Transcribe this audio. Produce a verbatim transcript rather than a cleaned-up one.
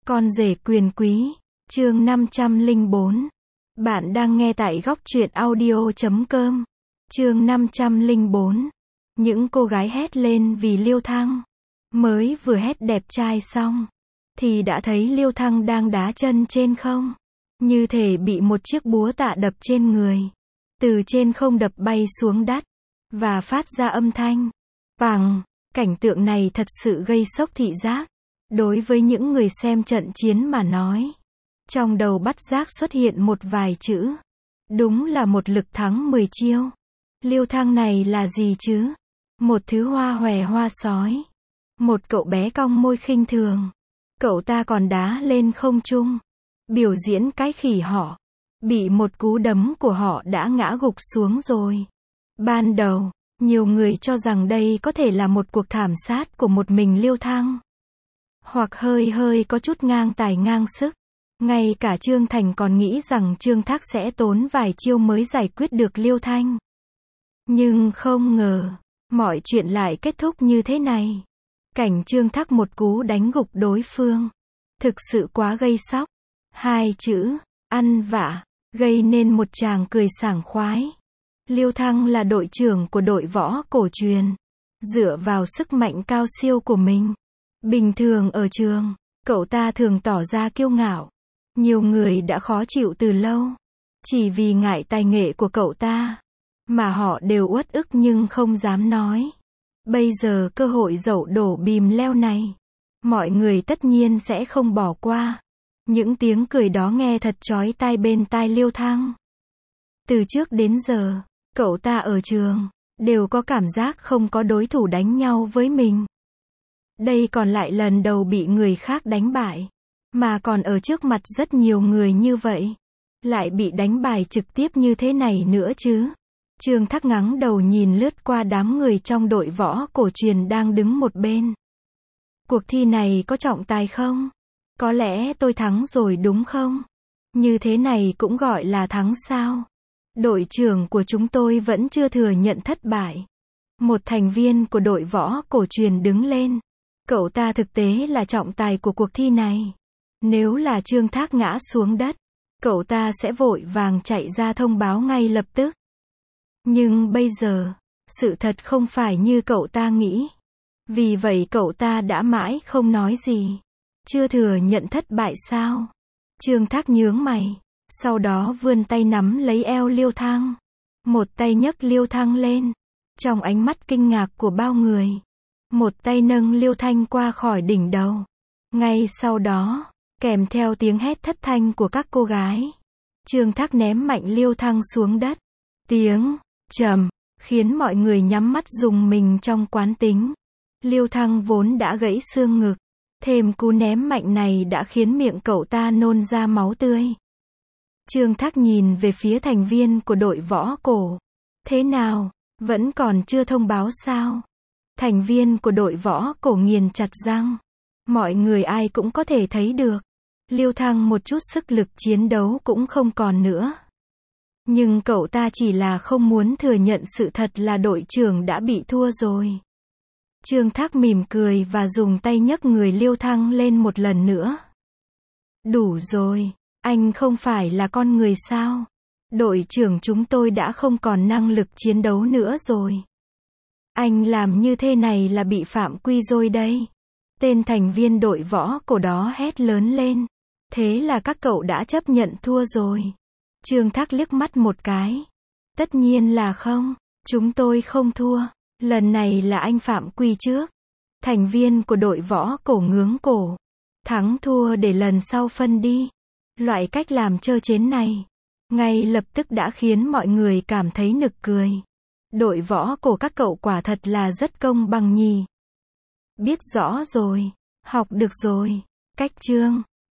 Con rể quyền quý, chương năm trăm lẻ bốn. Bạn đang nghe tại góc truyện audio chấm com. Chương năm trăm lẻ bốn. Những cô gái hét lên vì Liêu Thăng. Mới vừa hét đẹp trai xong, thì đã thấy Liêu Thăng đang đá chân trên không. Như thể bị một chiếc búa tạ đập trên người. Từ trên không đập bay xuống đất. Và phát ra âm thanh. Bằng, cảnh tượng này thật sự gây sốc thị giác. Đối với những người xem trận chiến mà nói. Trong đầu bắt giác xuất hiện một vài chữ. Đúng là một lực thắng mười chiêu. Liêu Thăng này là gì chứ? Một thứ hoa hòe hoa sói. Một cậu bé cong môi khinh thường. Cậu ta còn đá lên không trung. Biểu diễn cái khỉ họ. Bị một cú đấm của họ đã ngã gục xuống rồi. Ban đầu, nhiều người cho rằng đây có thể là một cuộc thảm sát của một mình Liêu Thăng. Hoặc hơi hơi có chút ngang tài ngang sức. Ngay cả Trương Thành còn nghĩ rằng Trương Thác sẽ tốn vài chiêu mới giải quyết được Liêu Thanh. Nhưng không ngờ, mọi chuyện lại kết thúc như thế này. Cảnh Trương Thác một cú đánh gục đối phương. Thực sự quá gây sốc. Hai chữ, ăn vạ, gây nên một tràng cười sảng khoái. Liêu Thăng là đội trưởng của đội võ cổ truyền. Dựa vào sức mạnh cao siêu của mình. Bình thường ở trường, cậu ta thường tỏ ra kiêu ngạo. Nhiều người đã khó chịu từ lâu. Chỉ vì ngại tài nghệ của cậu ta. Mà họ đều uất ức nhưng không dám nói. Bây giờ cơ hội dẫu đổ bìm leo này. Mọi người tất nhiên sẽ không bỏ qua. Những tiếng cười đó nghe thật chói tai bên tai Liêu Thăng. Từ trước đến giờ, cậu ta ở trường, đều có cảm giác không có đối thủ đánh nhau với mình. Đây còn lại lần đầu bị người khác đánh bại. Mà còn ở trước mặt rất nhiều người như vậy. Lại bị đánh bài trực tiếp như thế này nữa chứ. Trương Thác ngẩng đầu nhìn lướt qua đám người trong đội võ cổ truyền đang đứng một bên. Cuộc thi này có trọng tài không? Có lẽ tôi thắng rồi đúng không? Như thế này cũng gọi là thắng sao? Đội trưởng của chúng tôi vẫn chưa thừa nhận thất bại. Một thành viên của đội võ cổ truyền đứng lên. Cậu ta thực tế là trọng tài của cuộc thi này. Nếu là Trương Thác ngã xuống đất, cậu ta sẽ vội vàng chạy ra thông báo ngay lập tức. Nhưng bây giờ, sự thật không phải như cậu ta nghĩ. Vì vậy cậu ta đã mãi không nói gì. Chưa thừa nhận thất bại sao? Trương Thác nhướng mày. Sau đó vươn tay nắm lấy eo Liêu Thăng. Một tay nhấc Liêu Thăng lên. Trong ánh mắt kinh ngạc của bao người. Một tay nâng Liêu Thanh qua khỏi đỉnh đầu. Ngay sau đó, kèm theo tiếng hét thất thanh của các cô gái. Trương Thác ném mạnh Liêu Thăng xuống đất. Tiếng trầm khiến mọi người nhắm mắt rùng mình trong quán tính. Liêu Thăng vốn đã gãy xương ngực. Thêm cú ném mạnh này đã khiến miệng cậu ta nôn ra máu tươi. Trương Thác nhìn về phía thành viên của đội võ cổ. Thế nào, vẫn còn chưa thông báo sao? Thành viên của đội võ cổ nghiền chặt răng. Mọi người ai cũng có thể thấy được. Liêu Thăng một chút sức lực chiến đấu cũng không còn nữa. Nhưng cậu ta chỉ là không muốn thừa nhận sự thật là đội trưởng đã bị thua rồi. Trương Thác mỉm cười và dùng tay nhấc người Liêu Thăng lên một lần nữa. Đủ rồi, anh không phải là con người sao? Đội trưởng chúng tôi đã không còn năng lực chiến đấu nữa rồi. Anh làm như thế này là bị phạm quy rồi đây. Tên thành viên đội võ cổ đó hét lớn lên. Thế là các cậu đã chấp nhận thua rồi. Trương Thác liếc mắt một cái. Tất nhiên là không. Chúng tôi không thua. Lần này là anh phạm quy trước. Thành viên của đội võ cổ ngướng cổ. Thắng thua để lần sau phân đi. Loại cách làm trơ trến này. Ngay lập tức đã khiến mọi người cảm thấy nực cười. Đội võ cổ các cậu quả thật là rất công bằng nhỉ. Biết rõ rồi. Học được rồi. Cách chương.